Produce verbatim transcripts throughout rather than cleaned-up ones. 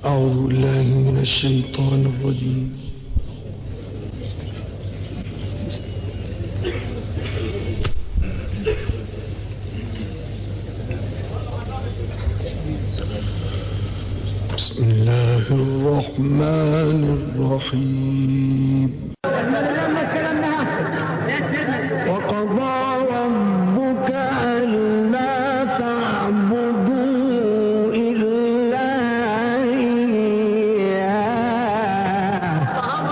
أعوذ بالله من الشيطان الرجيم. بسم الله الرحمن الرحيم. وقضى ربك ألا تعبدوا إلا إياه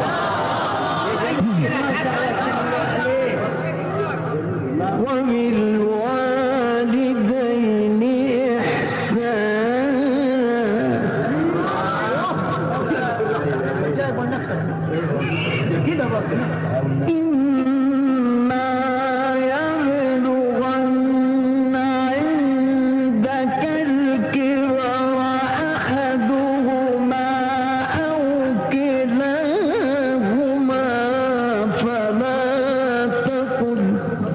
وبالوالدين إحسانا إما يبلغن عندك الكبر أحدهما أو كلاهما فلا تقل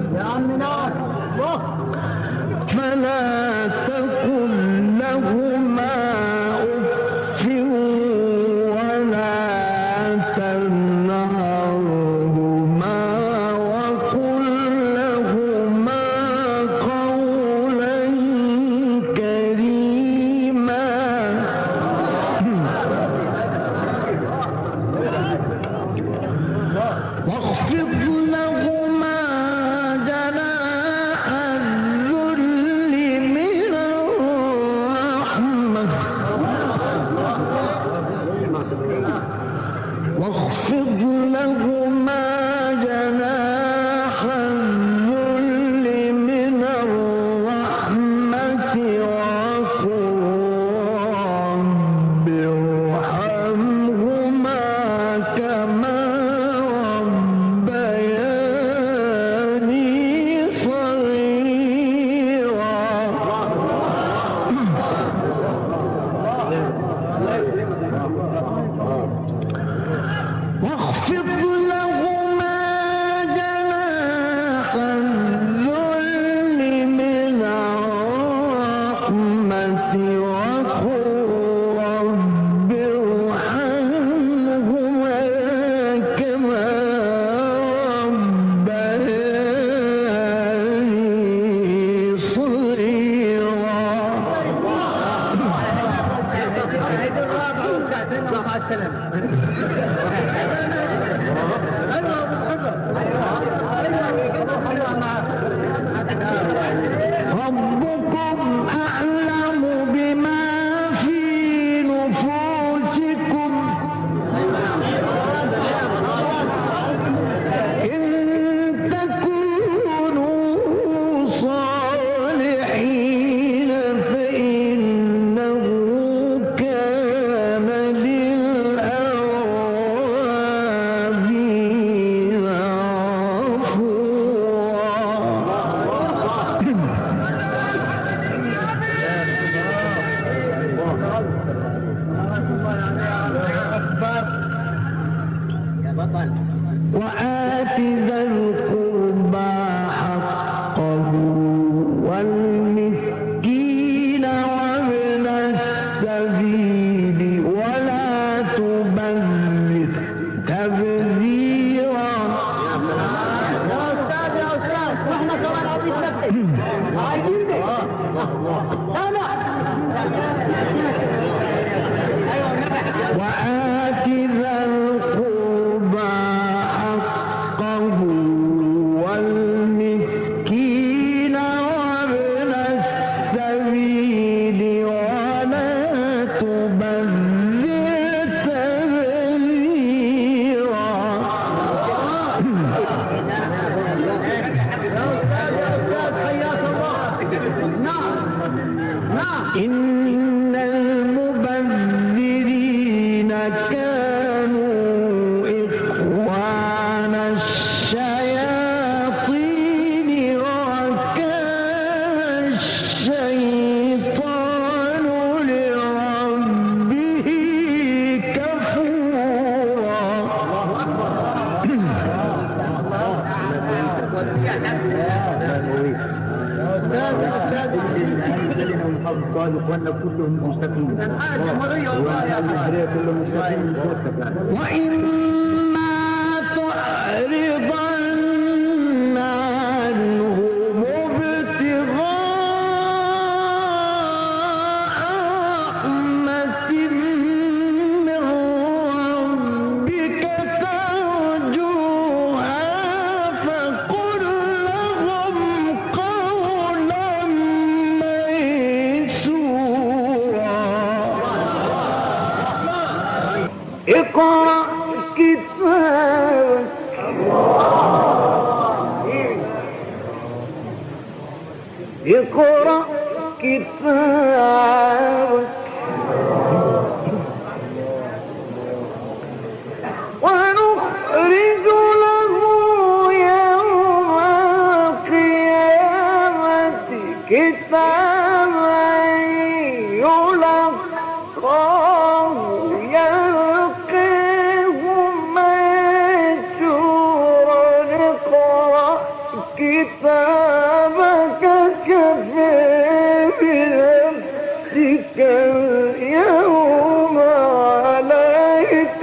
فلا تقل لهما أف ولا تنهرهما وقل لهما قولا كريما واخفض لهما جناح الذل من الرحمة واخفض لهما جناح الذل من الرحمة وقل رب ارحمهما كما ربياني صغيرا واخفض لهما جناح الذل من الرحمة وقل رب ارحمهما كما ربياني صغيرا ربكم أعلم بما في نفوسكم إن تكونوا صالحين فإنه كان للأوابين غفورا وآت ذا القربى حقه والمسكين وابن السبيل ولا تبذر تبذيرا وآت ذا القربى حقه والمسكين وابن السبيل ولا تبذر الله إخواننا كلهم مستقيم والأجرية كلهم مستقيم وإما تعرضن عنهم ابتغاء رحمة من ربك ترجوها فقل لهم قولا ميسورا. اقرأ كتابك اقرأ كتابك ونخرج له يوم القيامة كتابا يلقاه يلقيه منشورا. اقرأ كتابك كفى بنفسك اليوم عليك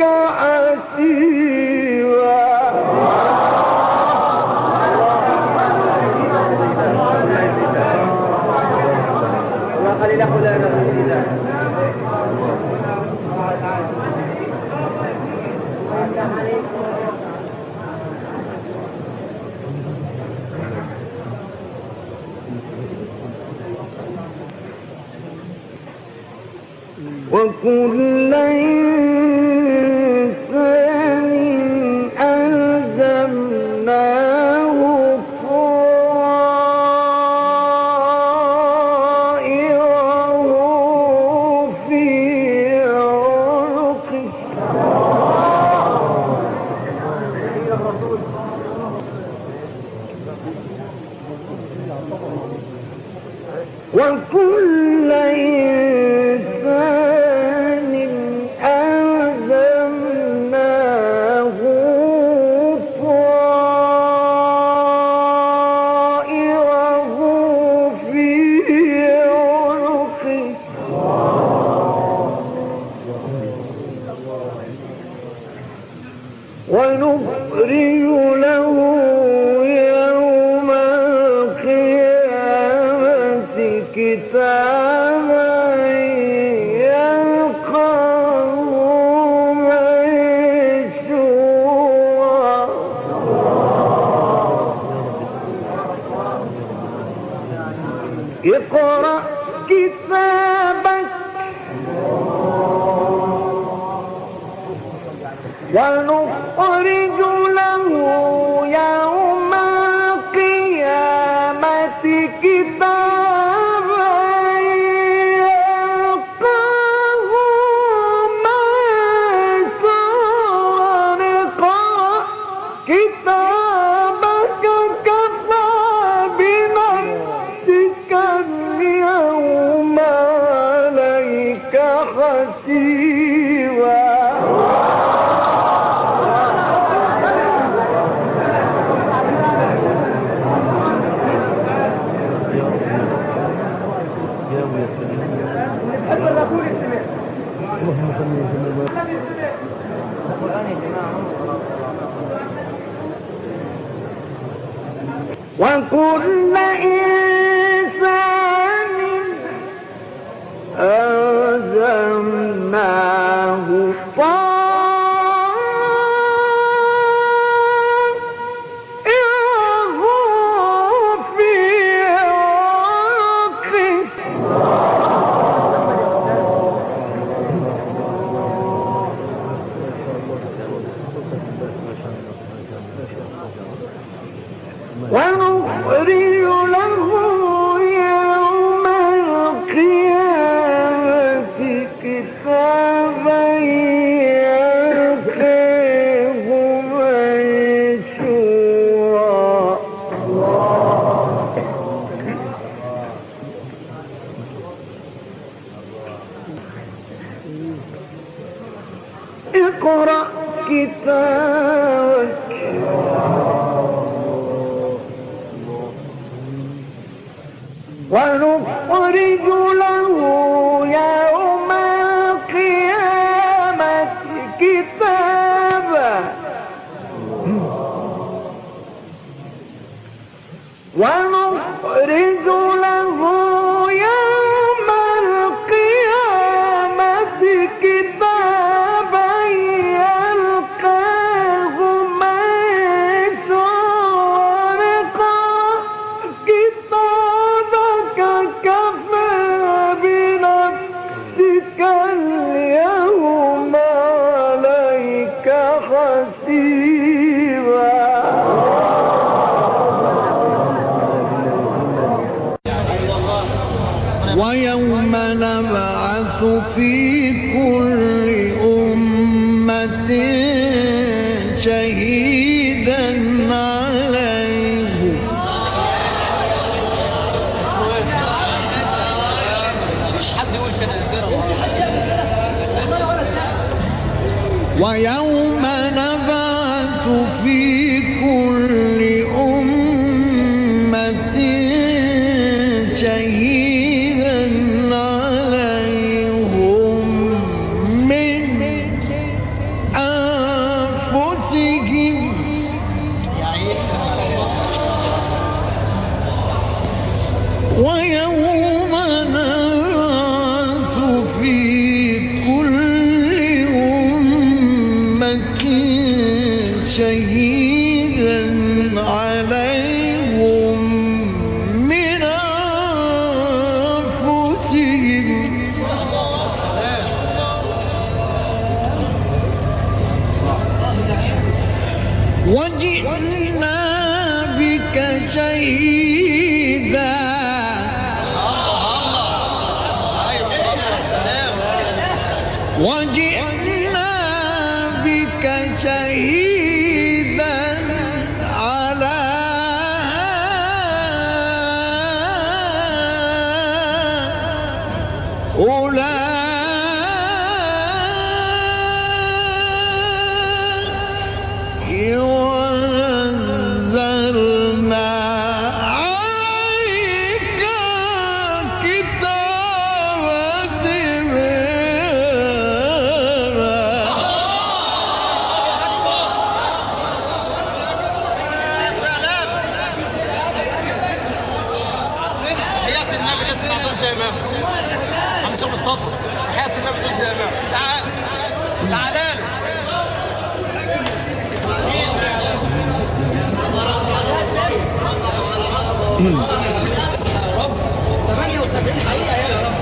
حسيبا. وكل إنسان ألزمناه طائره في عنقه وكل إنسان ألزمناه طائره في عنقه ونخرج له يوم القيامة كتابا يلقاه منشورا. اقرأ كتابك ونخرج له يوم القيامة كتابا يلقاه منشورا. اقرأ كتابك كفى بنفسك اليوم عليك حسيبا. وكل إنسان ألزمناه طائره في عنقه ونخرج له يوم القيامة كتابا يلقاه منشورا. اقرأ كتابك ونخرج له كتابا يلقاه ميسورا كتابك كفى بنفسك اليوم عليك حسيبا. ويوم نبعث في كل أمة شهيدا عليهم ويوم نبعث في كل أمة شهيدا عليهم من أنفسهم ويوم نبعث في كل أمة شهيدا عليهم من أنفسهم وجئنا بك شهيدا وجئنا بك شهيدا على أولئك ونزلنا عليك كتابا حياة النبي لازم نعطيه زي امام همشي مصطفى. حياة النبي لازم زي امام. تعال تعال رب ثمانية وسبعين حقيقة يا رب.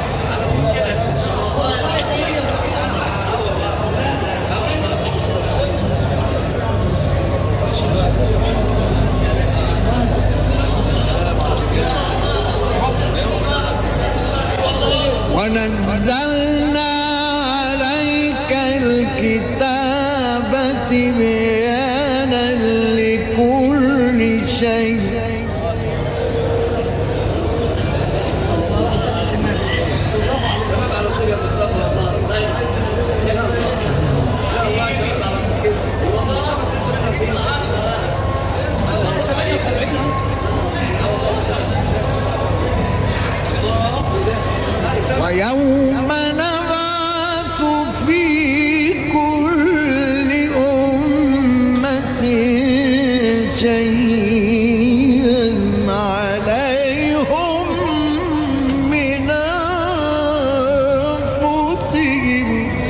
ونزلنا عليك الكتاب تبيانا لكل شيء ويوم نبعث في كل أمة شهيدا عليهم من أنفسهم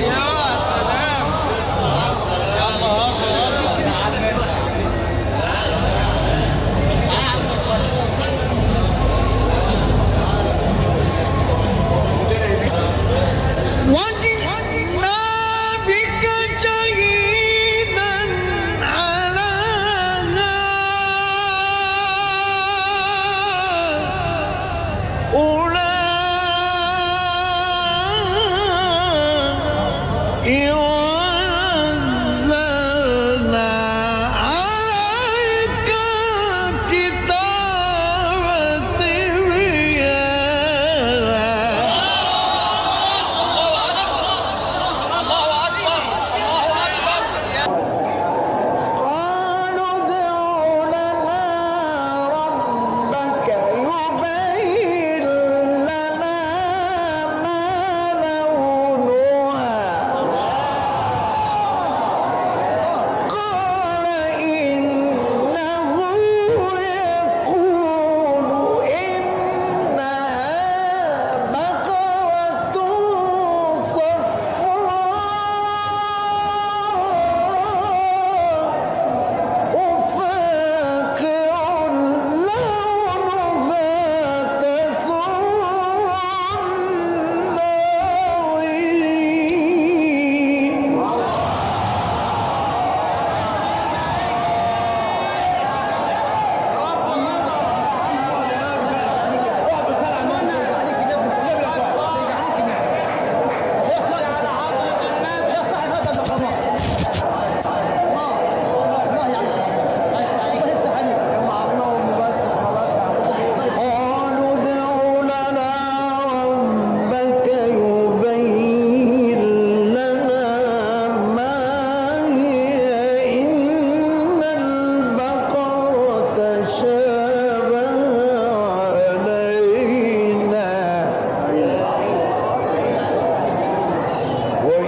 وجئنا بك شهيدا على هؤلاء ونزلنا عليك كتابا تبيانا قالوا ادع لنا ربك يبين لنا ما لونها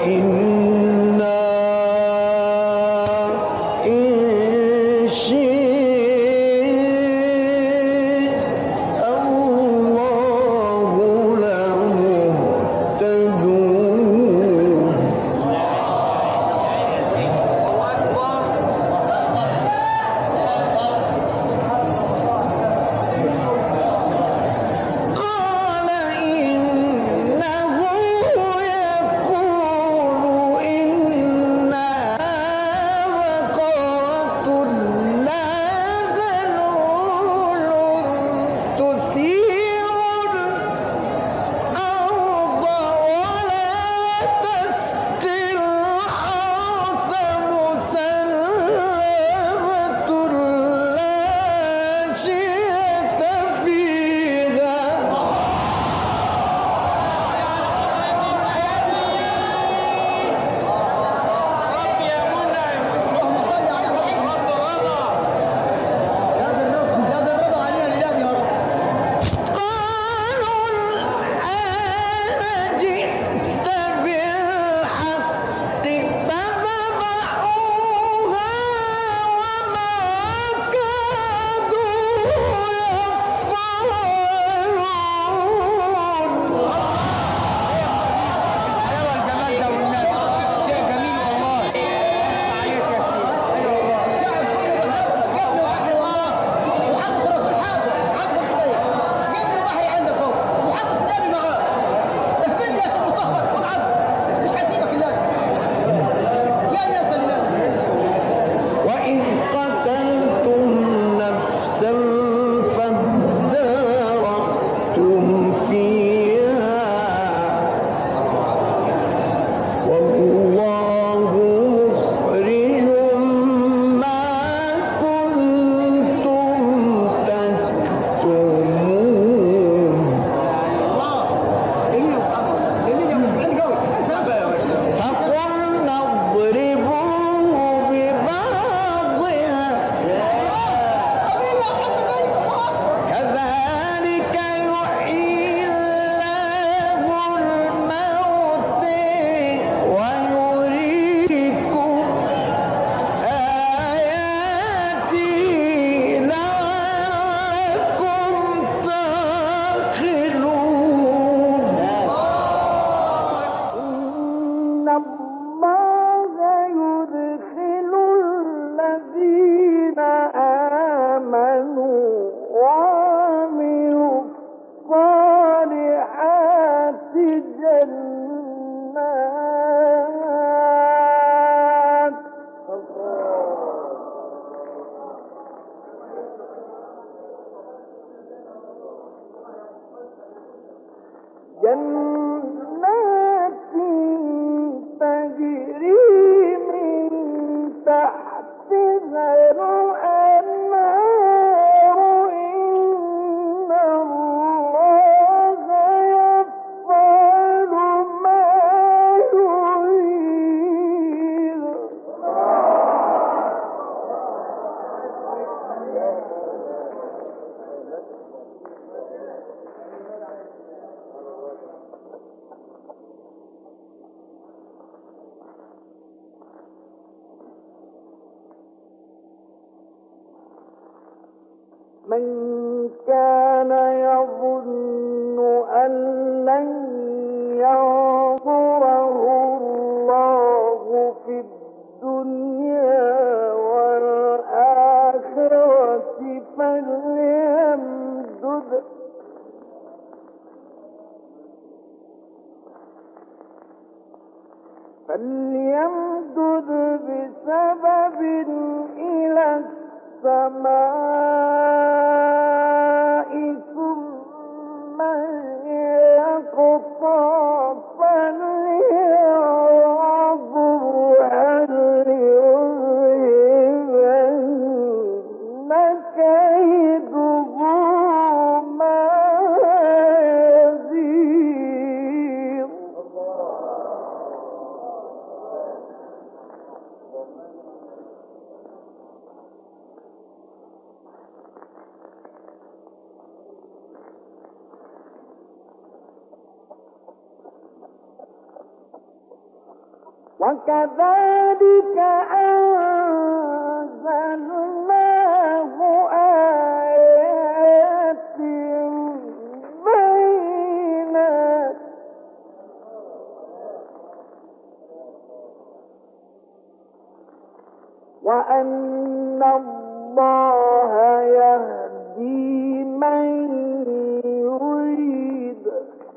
إنا إن شاء الله لمهتدون قال إنه يقول إنها بقرة لا ذلول تثير الأرض ولا تسقي الحرث مسلمة لا شية فيها قالوا الآن جئت بالحق فذبحوها وما كادوا وإذ قتلتم نفسا فادارأتم فيها والله مخرج ما كنتم تكتمون فقلنا اضربوه ببعضها كذلك يحيي الله الموت ويريكم آياته لعلكم تعقلون إن الله يدخل الذين آمنوا وعملوا الصالحات جنات جنات تجري من تحتها الأنهار إن الله يفعل ما يريد من كان يظن أن لن ينصره الله في الدنيا والآخرة فليمدد فليمدد بسبب إلى السماء ثم يقطع فلينظر هل يذهبن كيده ما يزيد وكذلك أنزلناه آيات بينات وأن الله يهدي من يريد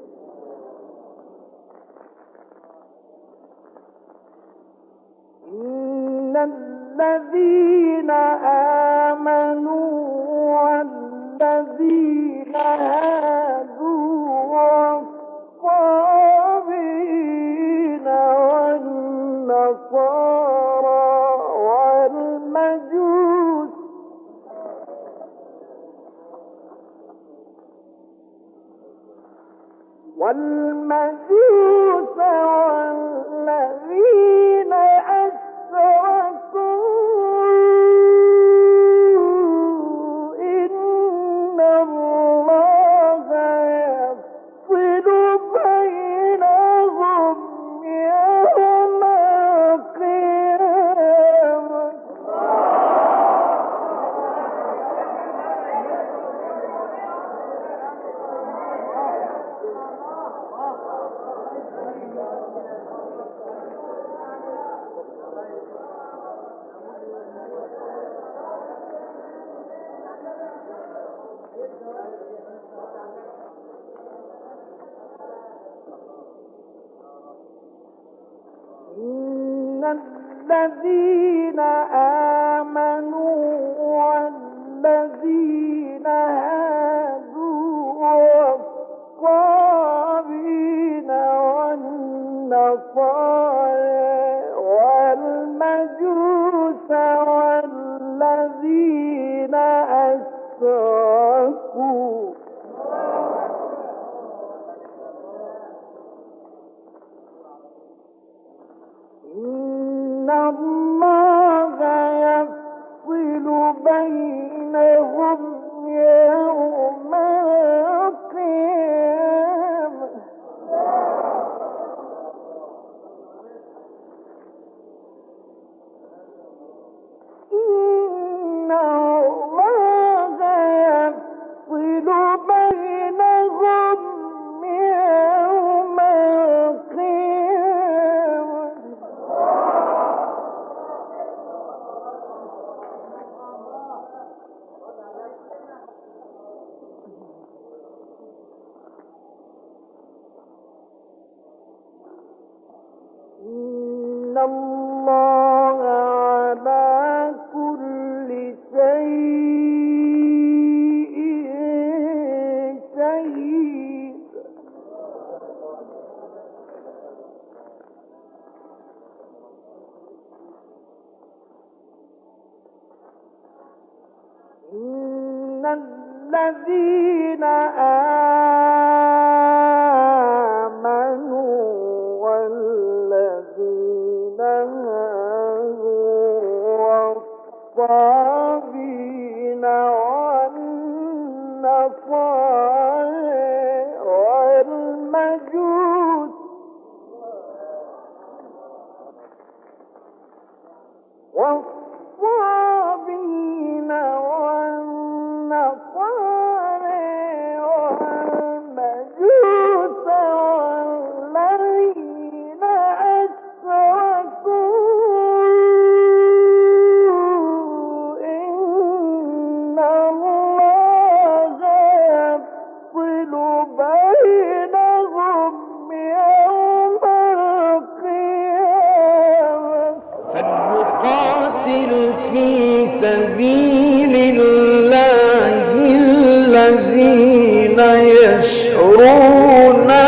إن الذين آمنوا والذين هادوا والصابين والنصارى والمجوس والمجوس والذين أشركوا إن الله يفصل بينهم يوم القيامة إن الذين آمنوا والذين هادوا والصابين والنصارى والمجوس والذين أشركوا إن الله يفصل بينهم يوم القيامة إن الله يفصل بينهم يوم القيامة إن الله على كل شيء شهيد إن الذين آمنوا والذين هادوا والصابين والنصارى والمجوس والصابين والنصارى والمجوس والذين أشركوا إن الله يفصل بينهم يوم القيامة فليقاتل في سبيل الله الذين يشرون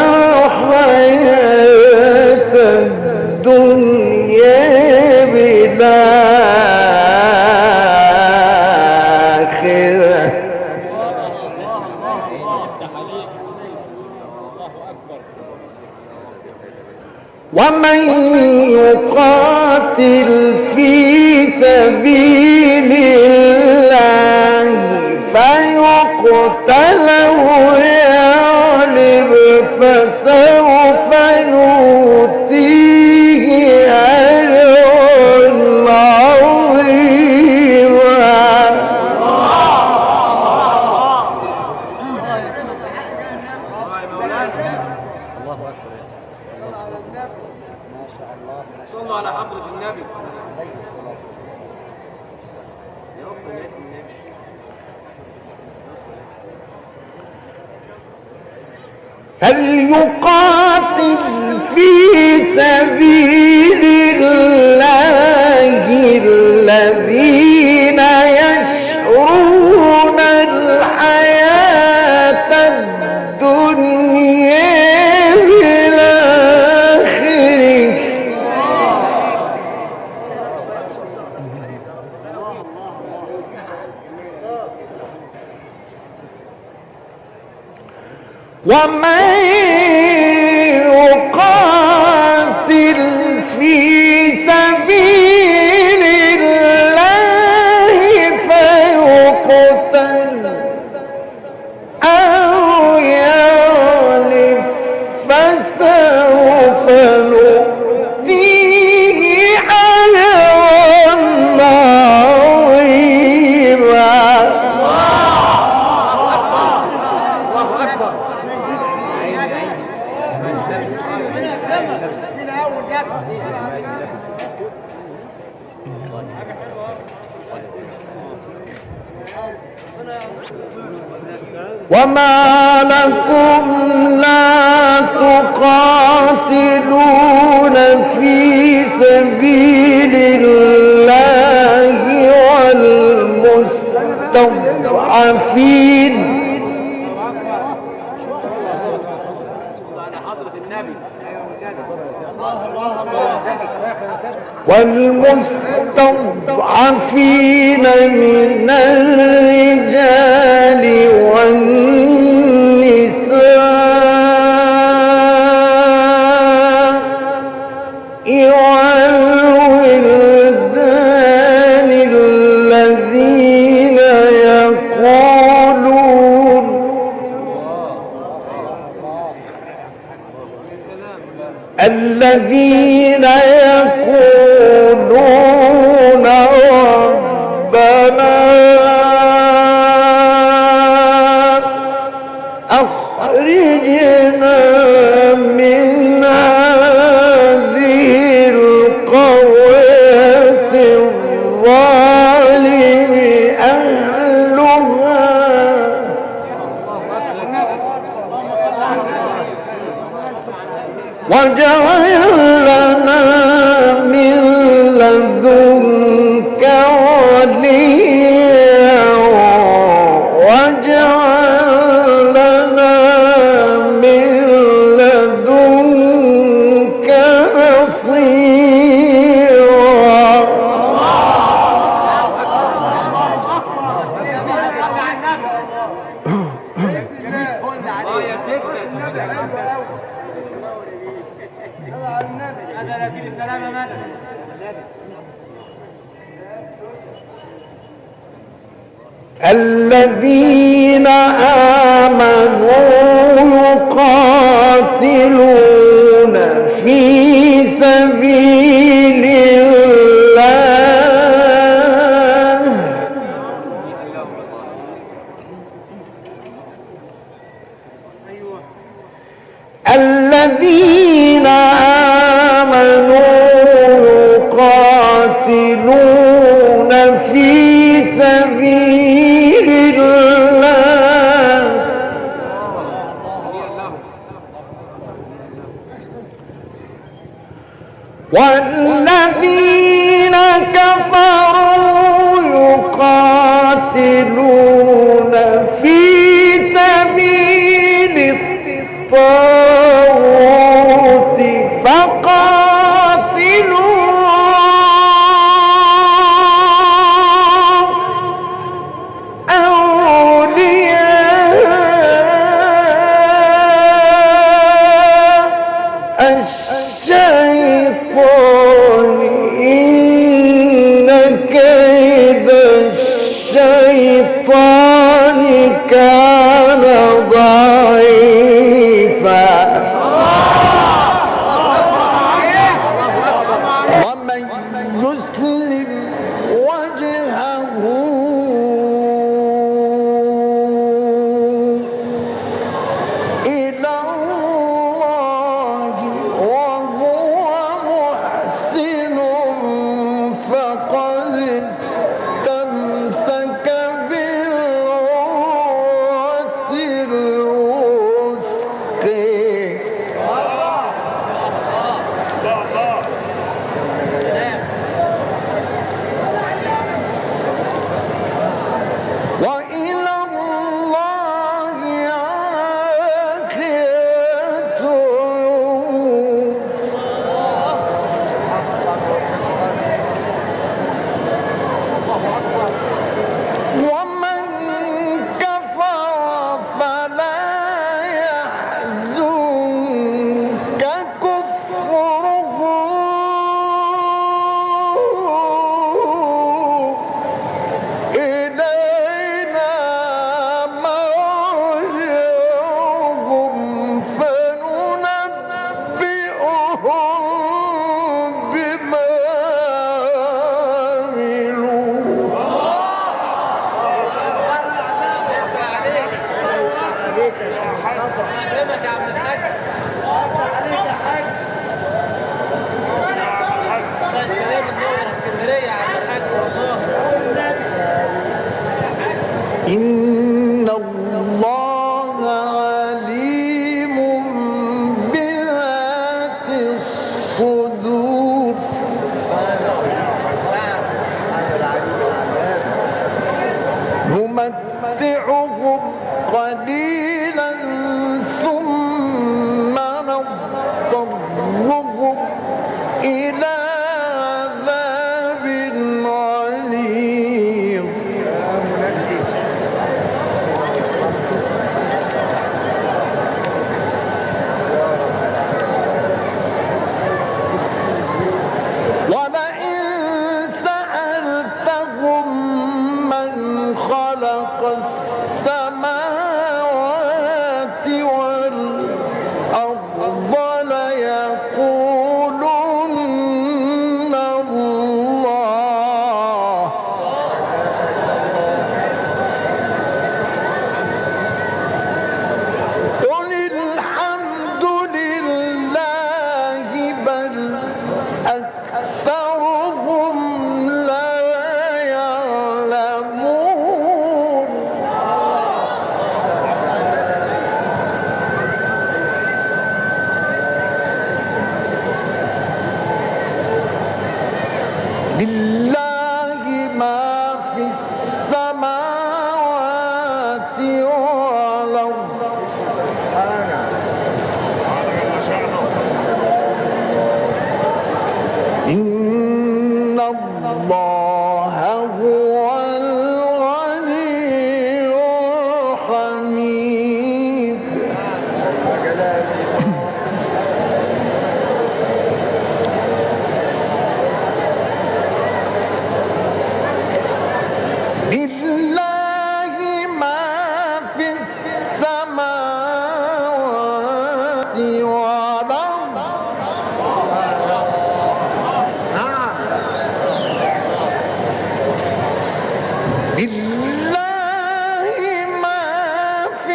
الحياة الدنيا بالآخرة ومن يقاتل في سبيل الله فيقتل ويغلب فسوف نؤتيه صلوا على حضرة النبي. فليقاتل في سبيل الله الذين يشرون الحياة الدنيا بالآخرة ومن يقاتل في سبيل الله فيقتل أو يغلب فسوف نؤتيه أجرا عظيما. وما لكم لا تقاتلون في سبيل الله والمستضعفين والمستضعفين من الرجال والنساء والولدان الذين يقولون الذين يقولون ربنا أخرجنا من هذه القرية الظالم أهلها واجعل لنا من لدنك وليا واجعل لنا من لدنك نصيرا. الذين آمنوا يقاتلون في سبيل الله الذين آمنوا يقاتلون في سبيل الله والذين كفروا يقاتلون في سبيل الطاغوت فقاتلوا الشيطان لله ما في السماوات والأرض إن الله هو الغني الحميد لله ما في السماوات والأرض لله ما في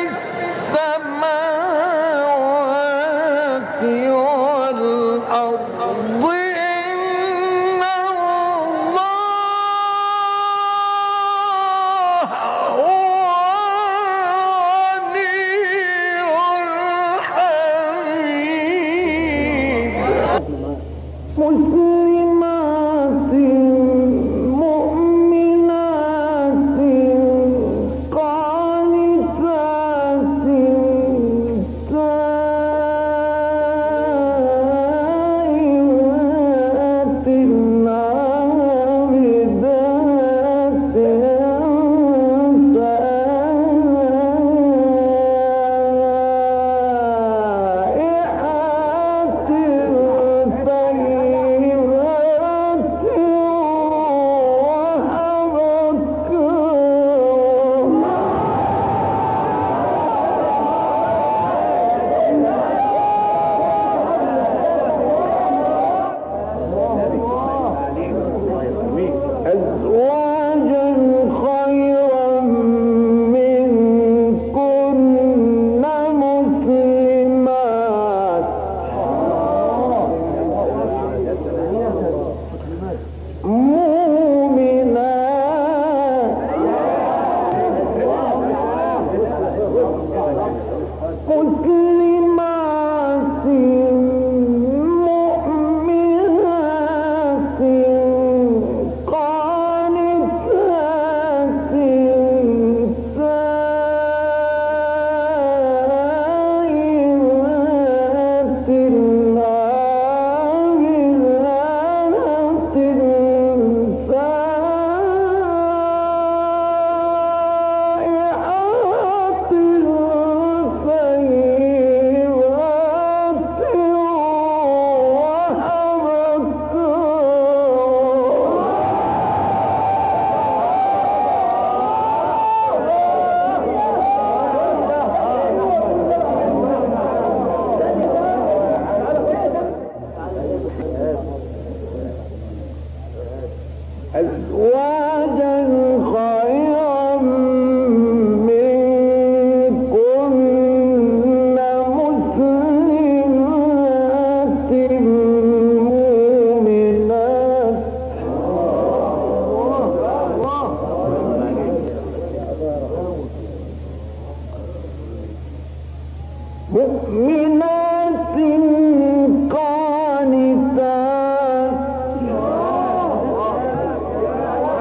السماوات والأرض إن الله هو الحميد مسلمات مؤمنات قانتات تائبات عابدات سائحات أزواجا خيرا منكن مسلمات مؤمنات مسلمات مؤمنات قانتات سائرات عابدات سائحات طيبات أزواجا خيرا منكن مسلمات مؤمنات مؤمنات قانتات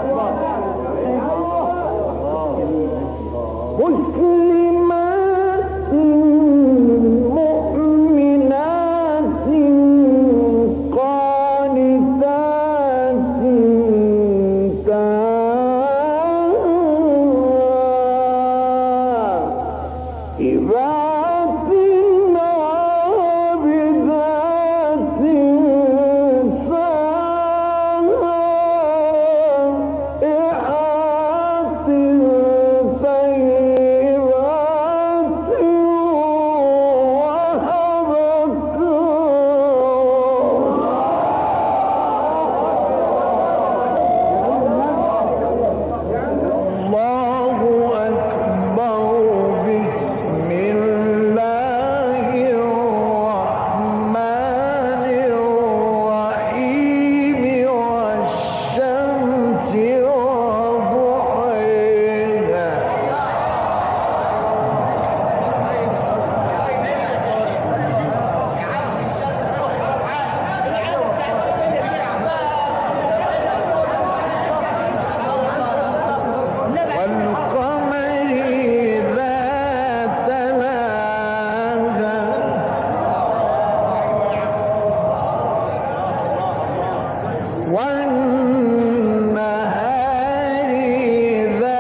والنهار إذا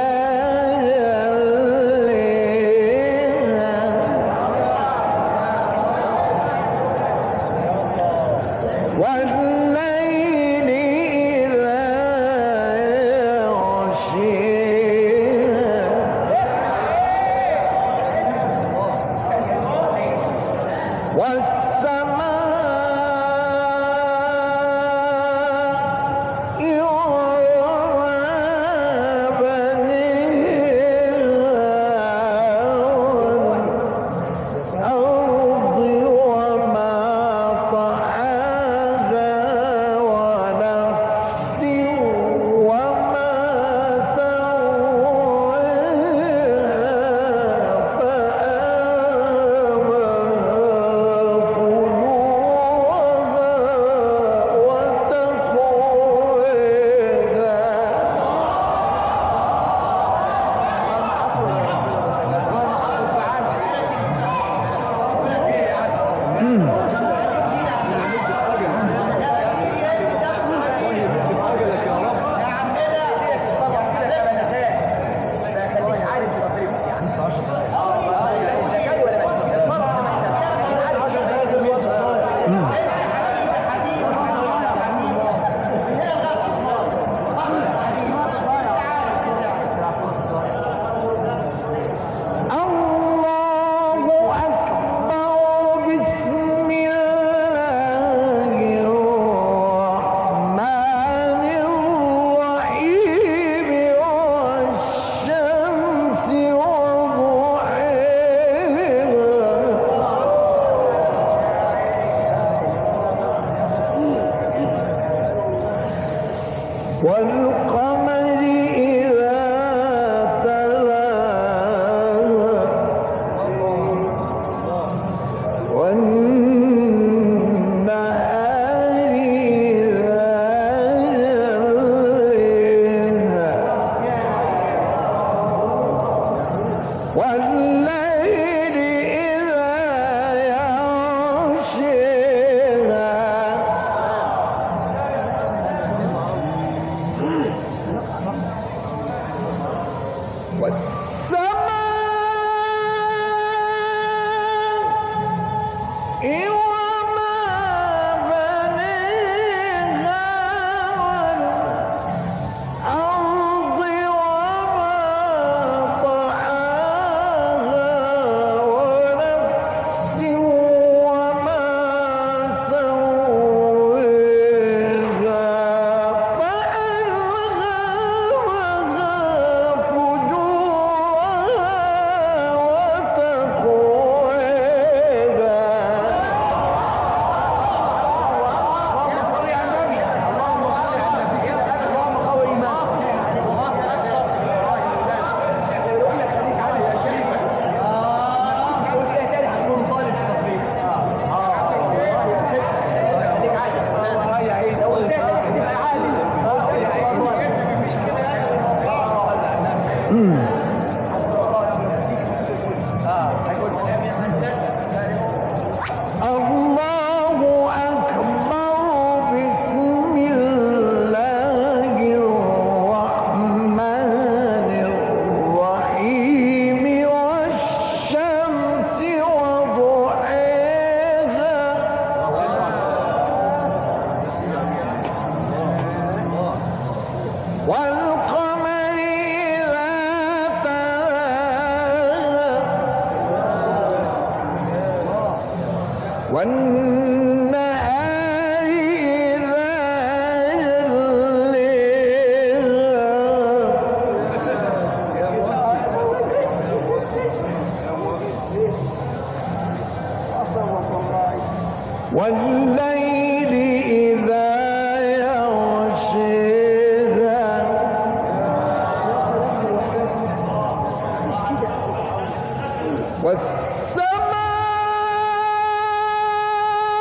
جليها والليل إذا يغشيها والسماء وما بنيها والأرض وما طحاها ونفس وما سواها والقمر إذا تلاها والنهار إذا جليها والليل إذا يغشيها والسماء وما بنيها والأرض وما طحاها ونفس وما سواها فألهمها فجورها الله أكبر بسم الله الرحمن الرحيم والشمس وضحيها والقمر إذا تلاها والنهار إذا جليها والليل إذا يغشيها والسماء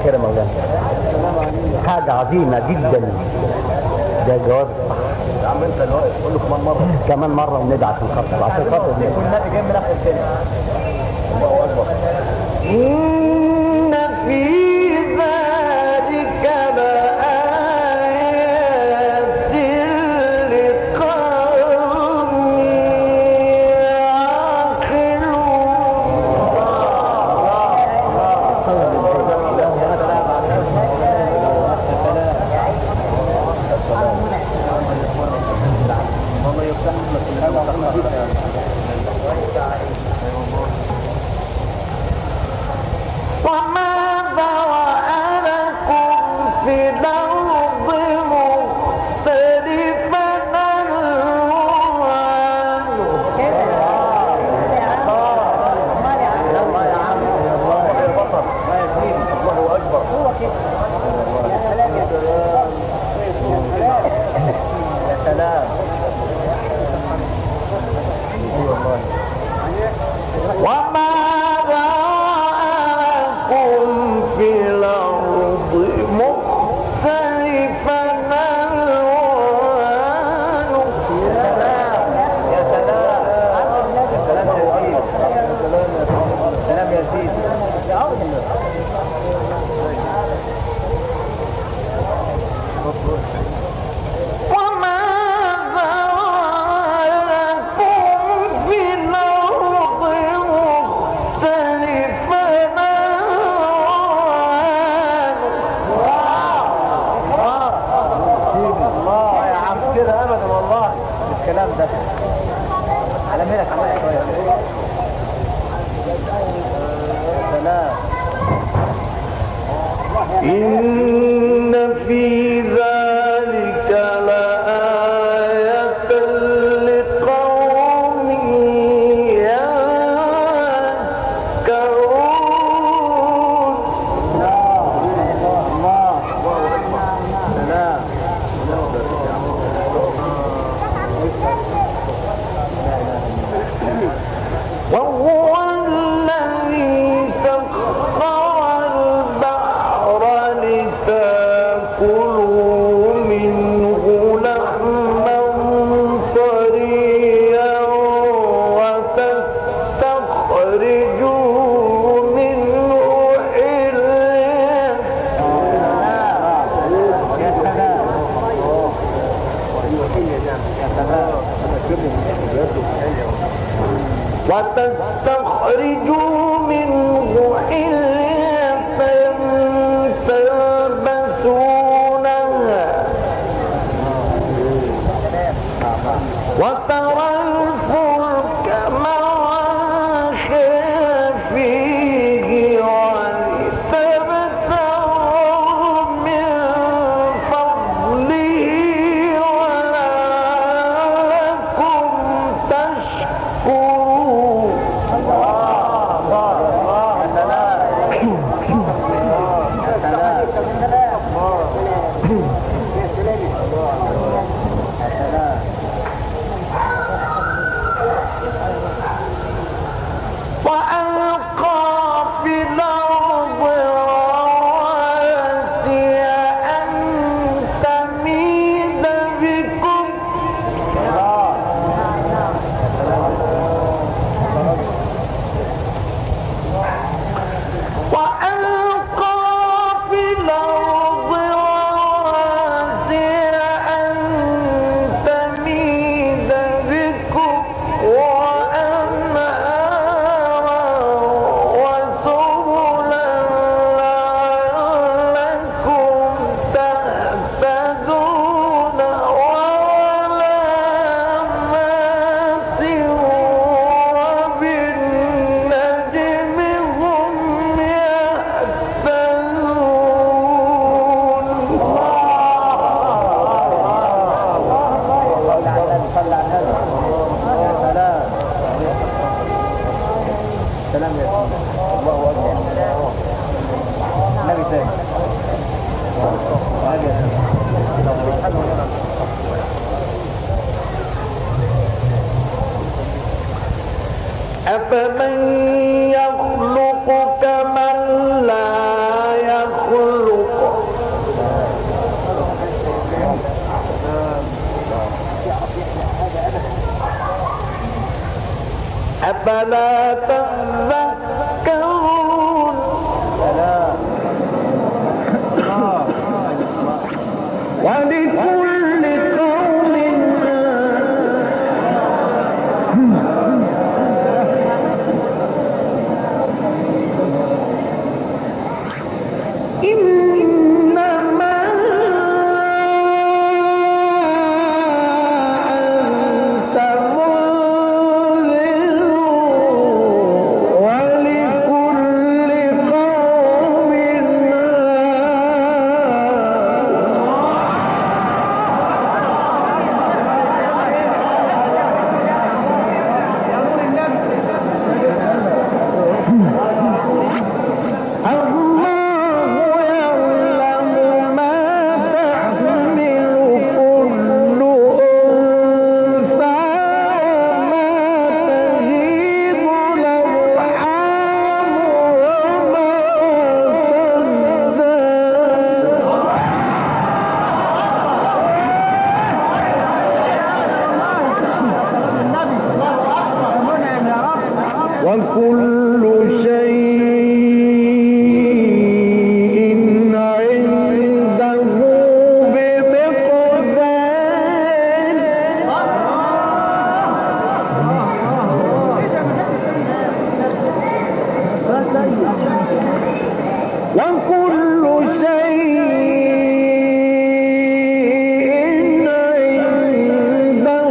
خير يا مولانا. حاجة عظيمة جدا. ده الجواب الصح. يا عم انت اللي واقف قول له كمان مره. كمان مرة ونبعت عشان خاطر عشان خاطر يكون النبي جاي من اخر الدنيا. الله اكبر. إن في ذلك لآيات لقوم وما ذرأ لكم في الأرض مختلفا ألوانه الله يا عم الله يا بطل ما يزيد الله اكبر. هو كده يا سلام يا سلام يا سلام. وما ذرأكم في الأرض مختلفا ألوانه يا سلام يا سلام يا سلام يا سيدي. وما ذرأكم في الأرض مختلفا ألوانه الله يا عم كده ابدا والله الكلام ده على مهلك عمال شويه. يا سلام. إن في ذلك لآية لقوم يذكرون الله سلام. وهو الذي سخر البحر لتأكلوا منه لحما طريا وتستخرجوا منه حليا يا سلام يا سلام. وتستخرجوا منه حلية تلبسونها وترى الفلك مواخر فيه ولتبتغوا من فضله ولعلكم تشكرون وألقى في الأرض رواسي أن تميد بكم وألقى في الأرض رواسي أن تميد بكم وأنهارا وسبلا لعلكم تهتدون وعلامات وبالنجم هم سلام يا سيدي. الله اكبر. النبي تاني. النبي يا سيدي. أفمن يخلق كمن لا يخلق أفلا تذكرون ولكل قوم إنما أنت منذر ولكل قوم وكل شيء عنده بمقدار وكل شيء عنده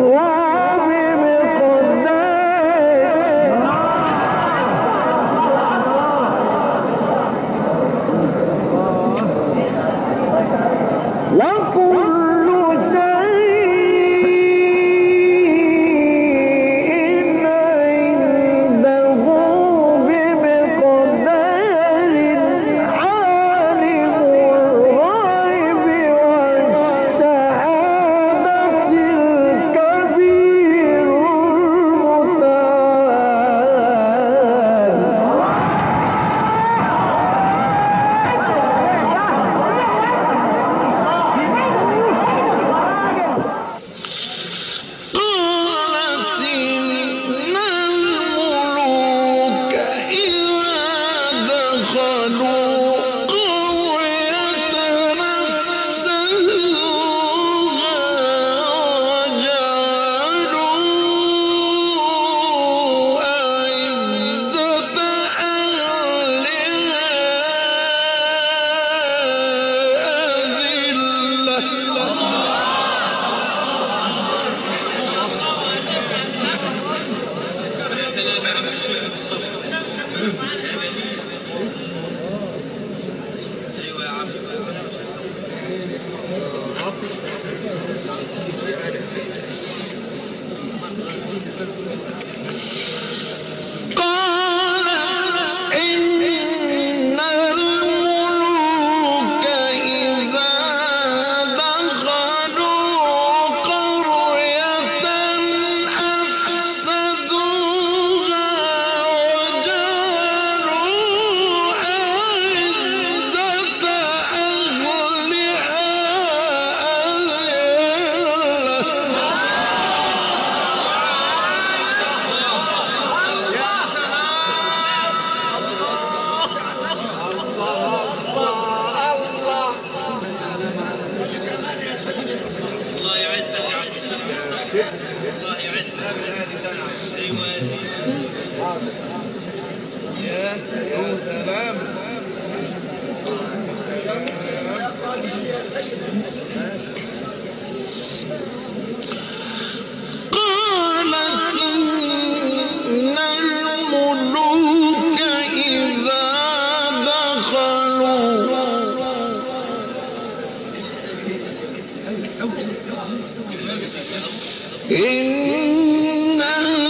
إن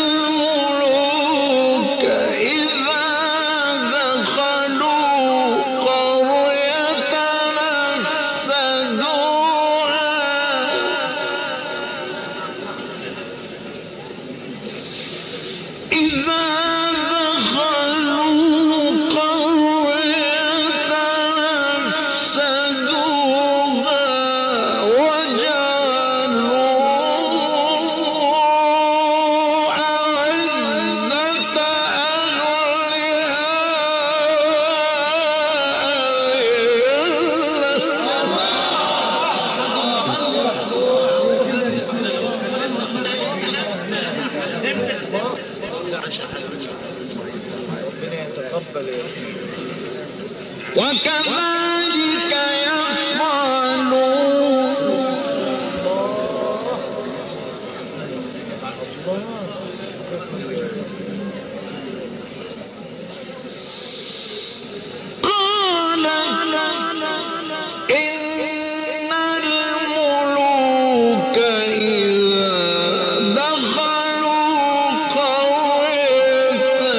الملوك إذا دخلوا قرية أفسدوها إذا دخلوا قرية أفسدوها وجعلوا ربنا يتقبل يا وكذلك يفعلون قال إن الملوك إذا دخلوا قرية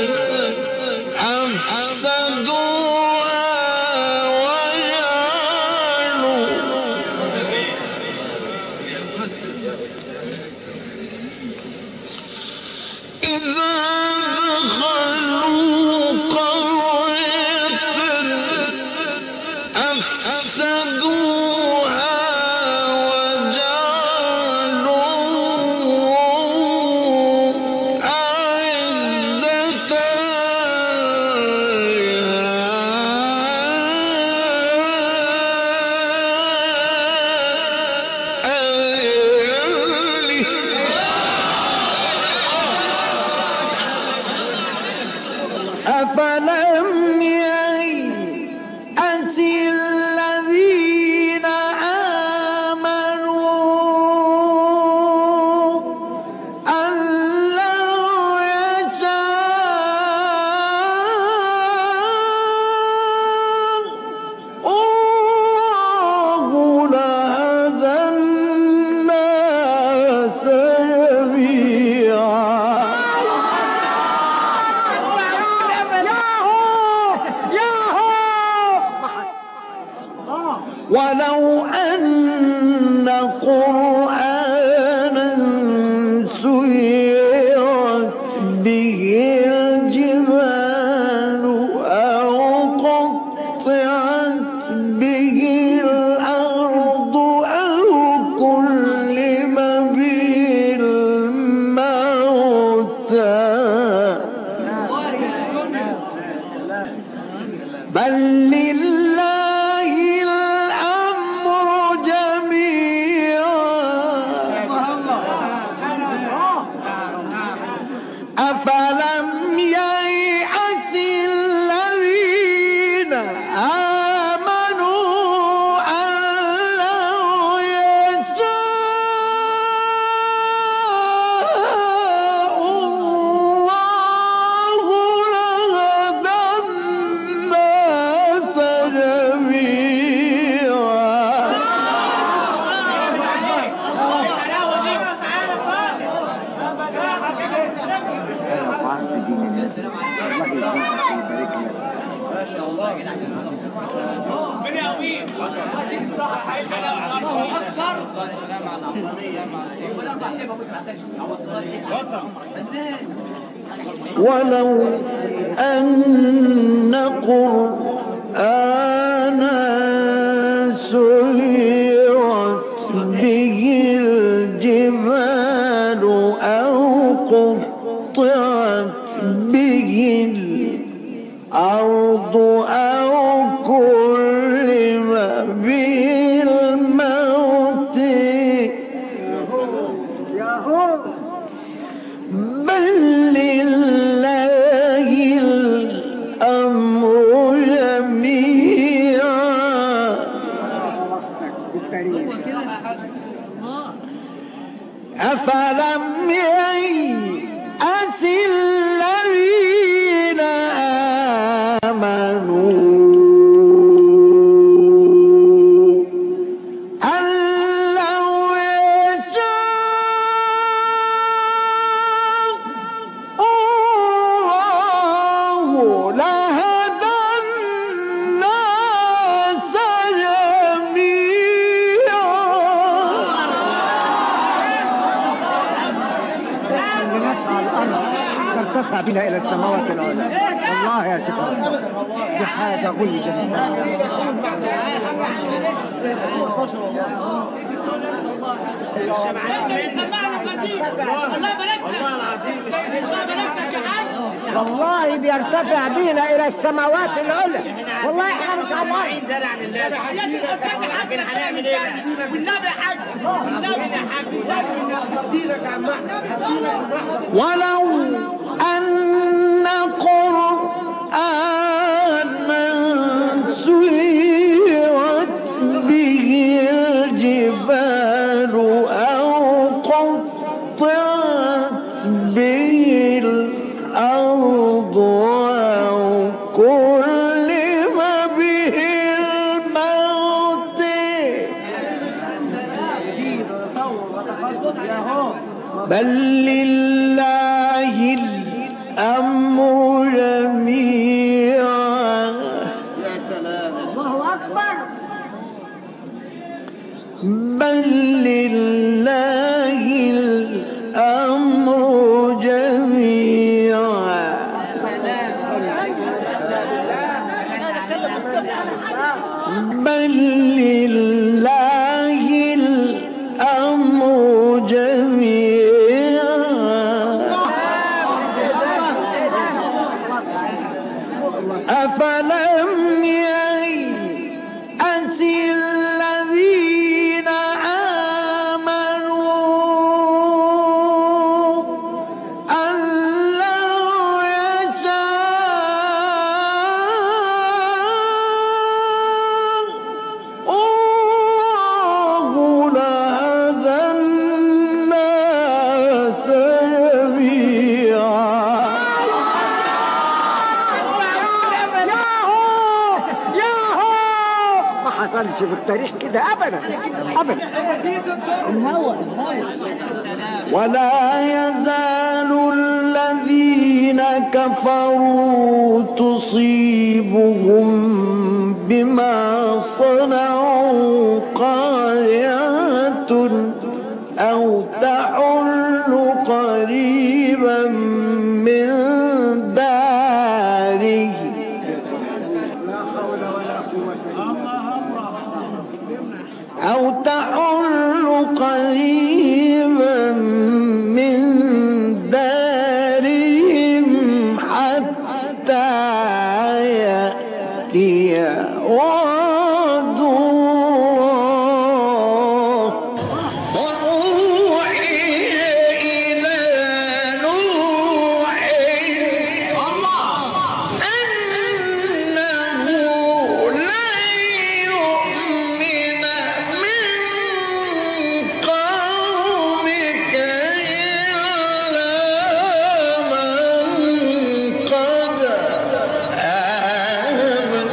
أفسدوها وجعلوا إذا دخلوا قرية أفسدوها وجعلوا أعزة أفلم ييأس الذين آمنوا أن لو يشاء الله لهدى الناس جميعا ولو أن قرآنا سيرت به الجبال أو قطعت به الأرض أو كلم به الموتى بل لله الأمر جميعا أفلم ييأس الذين آمنوا أن لو يشاء الله لهدى الناس جميعا ولو أن قرآنا سيرت به الجبال أو قطعت به الأرض أو كلم به الموت بل لله الأمر جميعا أفلم ييأس الذين آمنوا أن لو يشاء الله لهدى الناس جميعا ترتفع بنا إلى السماوات العلى. الله يا شيخ دي حاجة غيبة. والله العظيم والله بيرتفع بينا الى السماوات العلى. والله احنا مش على هنعمل ايه والنبي حاج والنبي حاج ولو أن قرآنا سيرت به الجبال أو قطعت به الأرض أو كلم به الموت بل لله الأمر جميعا. الله اكبر. بل لله الأمر جميعا. بل لله الأمر جميعا. أفلم ييأس الذين آمنوا أن لو يشاء الله لهدى الناس جميعا. ما حصلش في التاريخ كده ابدا ابدا. ولا يزال الذين كفروا تصيبهم بما صنعوا قارعة أو تحل قريبا من داره أو تحل قريبا من دارهم حتى يأتي وعد الله. وأوحي إلى نوح أنه لن يؤمن من قومك إلا من قد آمن.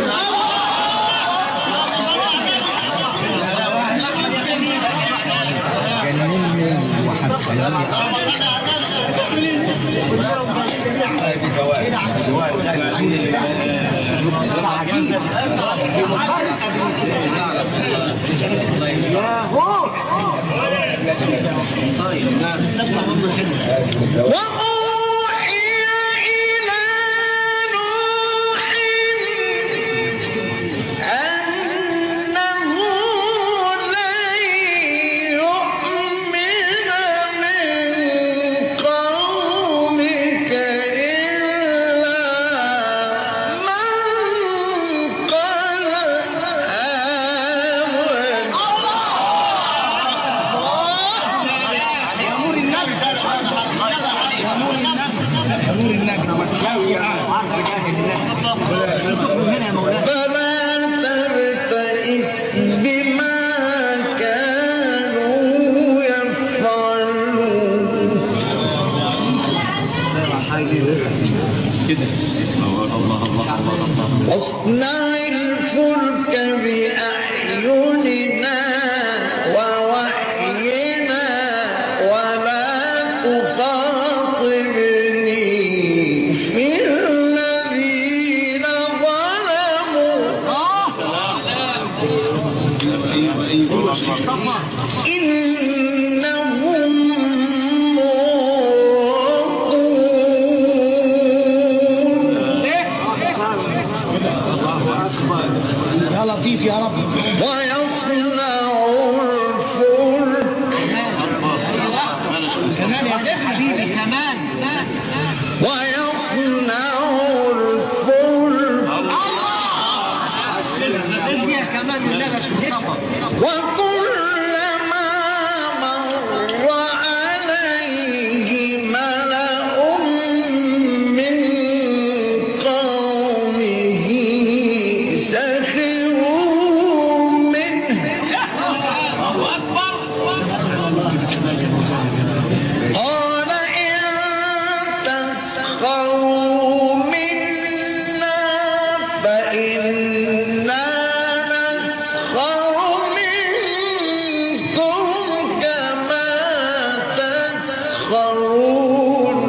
وأوحي إلى نوح أنه لن يؤمن من قومك إلا من قد آمن. فلا تبتئس بما كانوا يفعلون. واصنع الفلك بأعيننا ووحينا ولا تخاطبني في الذين ظلموا إنهم مغرقون. يا لطيف يا رب. ويصنع الفلك كمان يا حبيبي كمان. ويصنع وكلما مر عليه ملأ من قومه سخروا منه قال إن تسخروا منا فإنا نسخر منكم كما تسخرون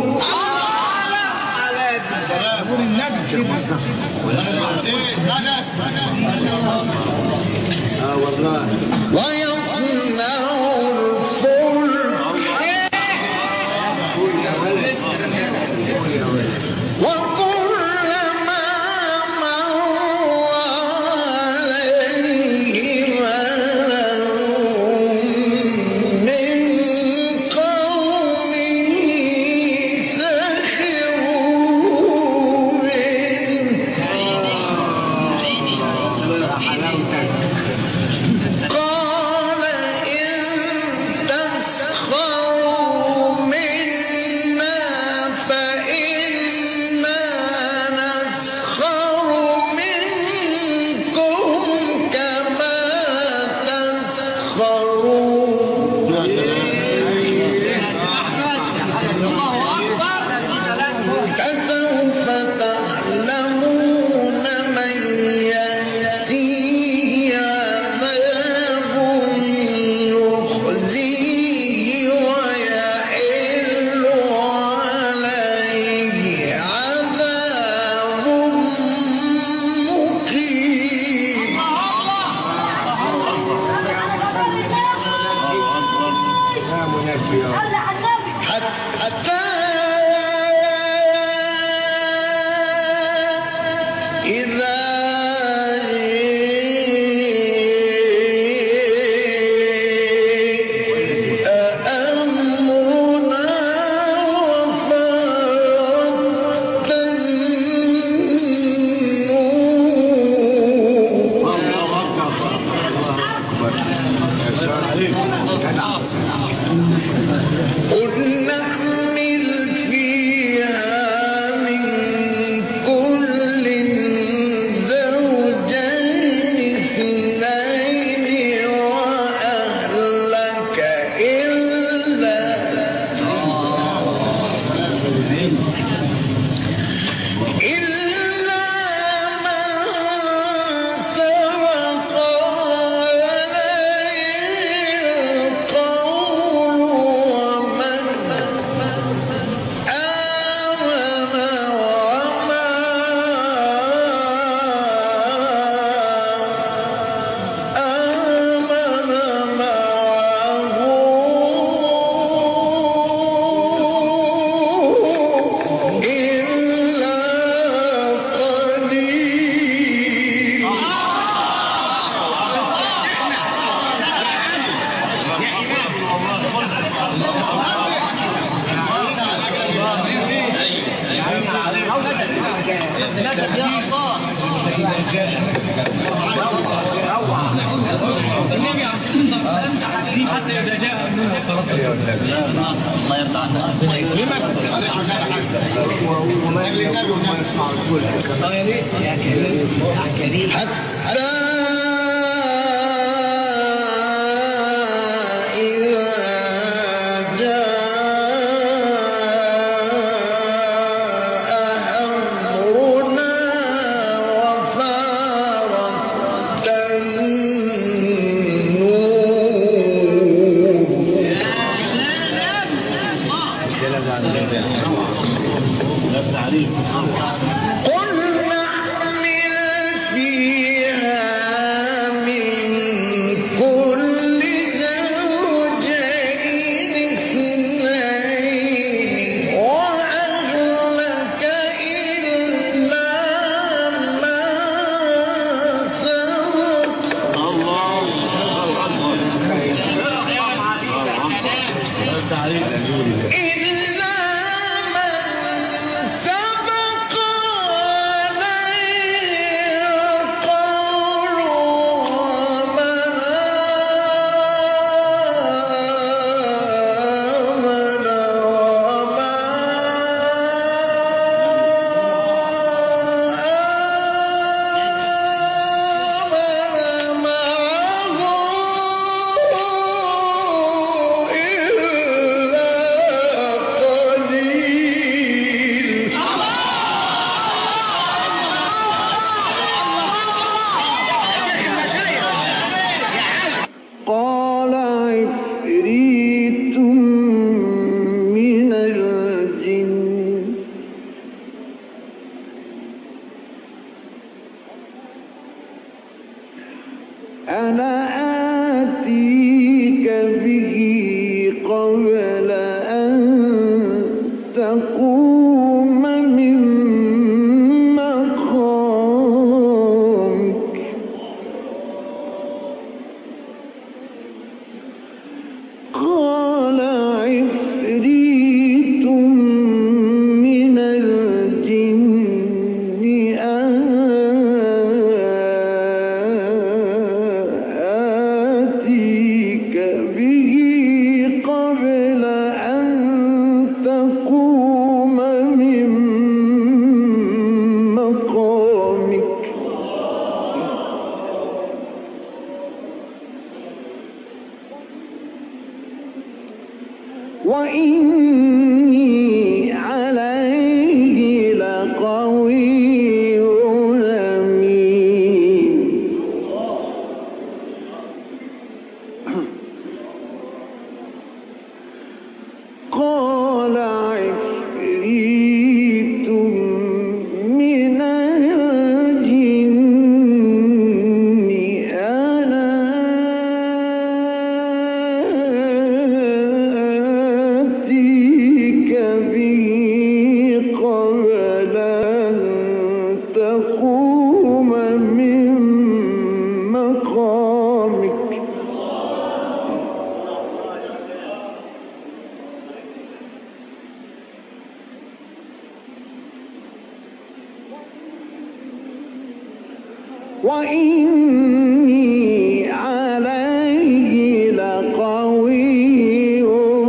ويصنع الفلك وكلما مر عليه ملأ من قومه سخروا منه قال إن تسخروا منا فإنا نسخر منكم كما تسخرون فسوف تعلمون من يأتيه عذاب يخزيه ويحل عليه عذاب مقيم حتى إذا جاء أمرنا وفارت النور قل نحمل فيها من كل زوجين اثنين وأهلك إلا إلا من سبق عليه القول ومن آمن وما آمن معه إلا قليل حتى إذا جاء الله يرضى عنك وما يسمع الكل يا كريم حتى إذا جاء أمرنا وفارت قل نحمل فيها من كل زوجين اثنين وأهلك إلا ما سبق إلا من سبق وإني عليه لقوي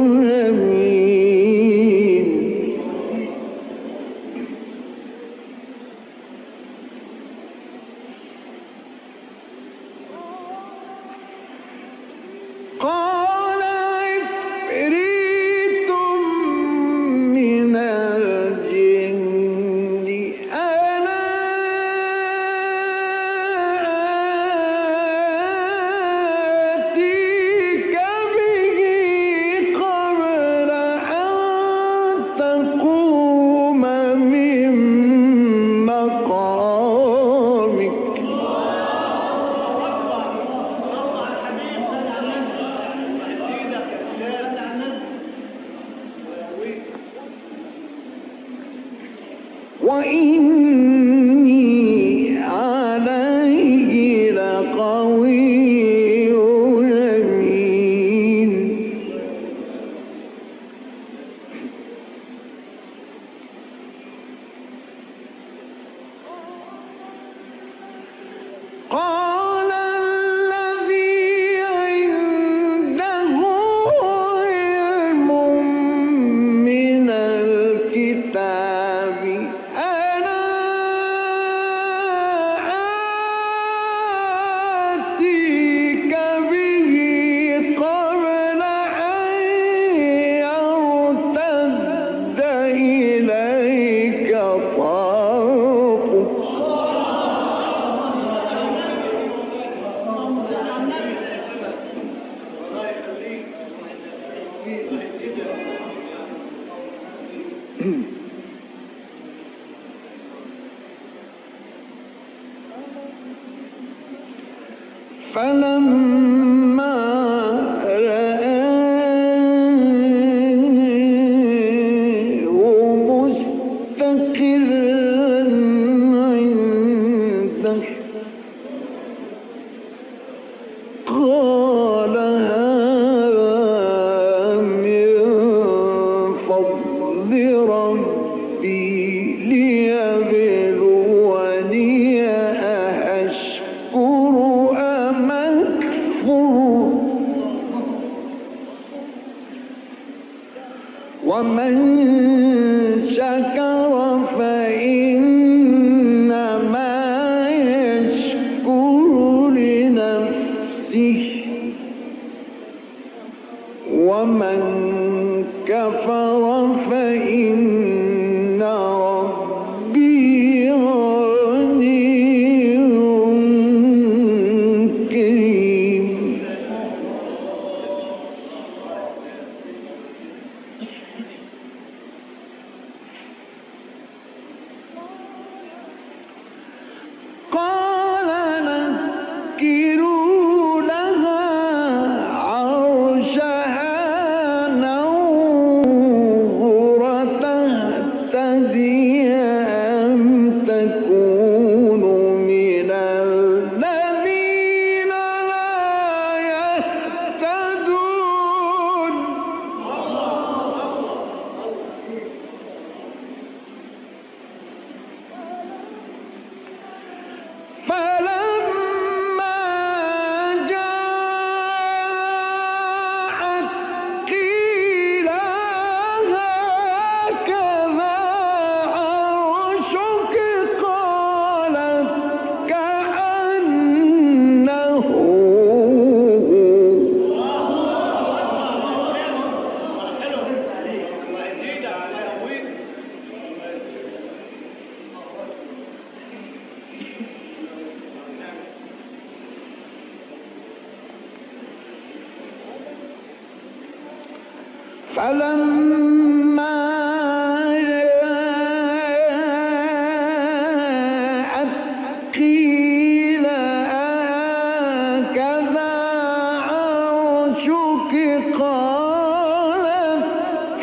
أمين. قال عفريت من الجن أنا آتيك به قبل أن تقوم من مقامك. وإني عليه لقوي أمين. قال الذي عنده علم من الكتاب أنا آتيك به قبل أن يرتد إليك طرفك. فلما رآه مستقرا عنده قال هذا من فضل ربي ليبلوني أأشكر أم أكفر. ومن شكر فإنما يشكر لنفسه ومن كفر فإن ربي غني كريم. قال نكروا لها عرشها ننظر تهتدي أم تكون من الذين لا يهتدون. فلما جاءت قيل هكذا عرشك قالت كأنه فلما جاءت قيل هكذا عرشك قالت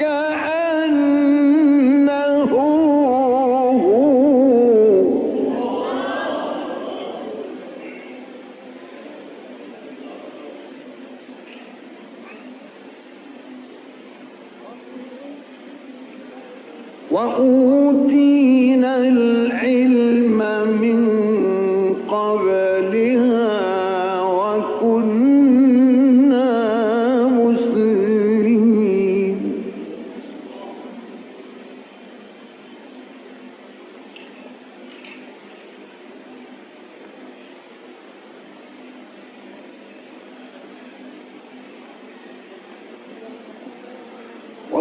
كأنه وأوتينا العلم من قبل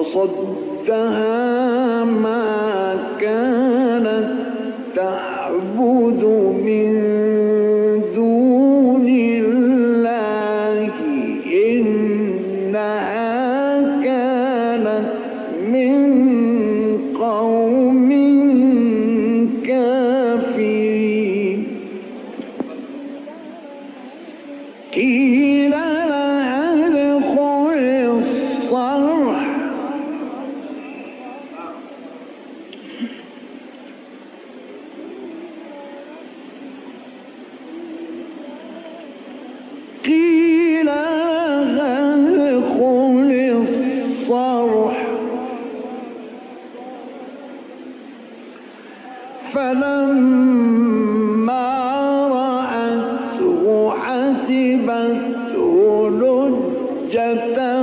وصدها ما كانت تعبد من دون الله إنها كانت من قوم كافرين قيل لها ادخل الصرح قيل لها ادخل الصرح فلما رأته حسبته لجة